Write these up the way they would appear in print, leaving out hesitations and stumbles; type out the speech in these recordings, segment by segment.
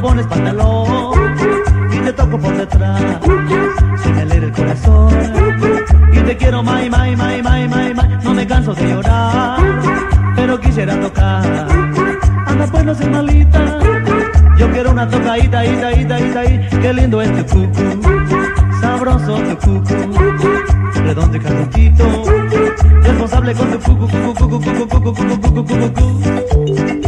pones pantalón y te toco por detrás, se me alegra el corazón y te quiero mai, mai, mai, mai, mai, mai. No me canso de llorar, pero quisiera tocar. Anda pues, no seas malita, yo quiero una tocadita, ita, ita, ita, ita. Qué lindo es tu cucu, sabroso tu cucu, redondo y calentito, responsable con tu cucu, cucu, cucu, cucu, cucu, cucu, cucu, cucu, cucu.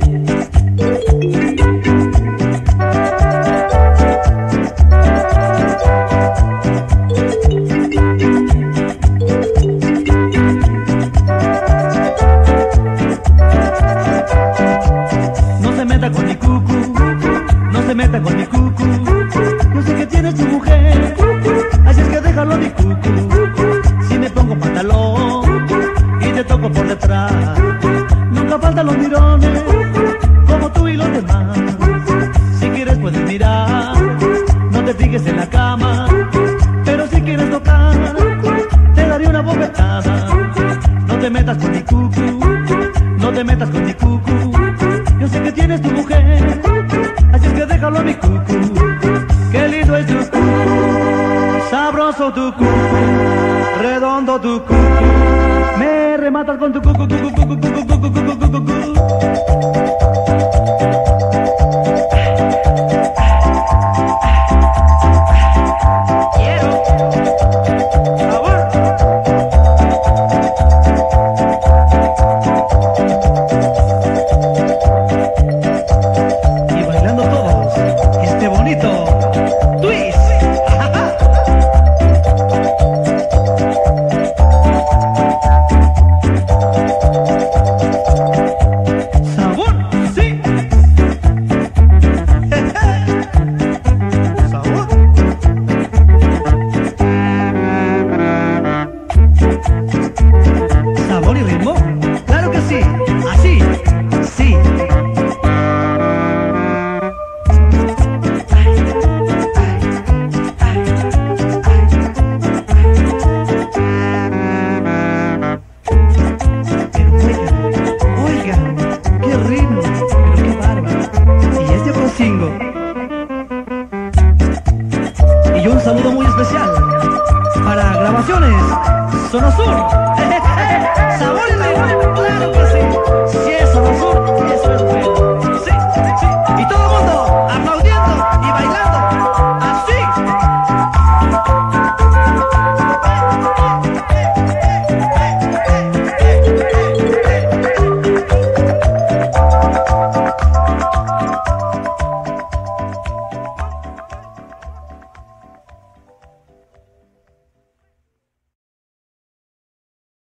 No se meta con mi cucu, no se meta con mi cucu. Yo sé que tienes tu mujer, así es que déjalo a mi cucu. Si me pongo pantalón y te toco por detrás, nunca faltan los mirones, como tú y los demás. Si quieres puedes mirar, no te fijes en la cama, pero si quieres tocar, te daré una bofetada. No te metas con mi cucu, no te metas con mi cucu. Yo sé que tienes tu mujer, así es que déjalo a mi cucu. Qué lindo es tu cucu, sabroso tu cucu, redondo tu cucu. Me rematas con tu cucu, cucu, cucu, cucu, cucu, cucu, cucu, cucu. ¿Sabor y ritmo? ¡Claro que sí! ¡Así! ¡Sí! Pero oigan, qué ritmo, pero qué bárbaro. Y este otro single. Y un saludo muy especial para Grabaciones Zona Sur.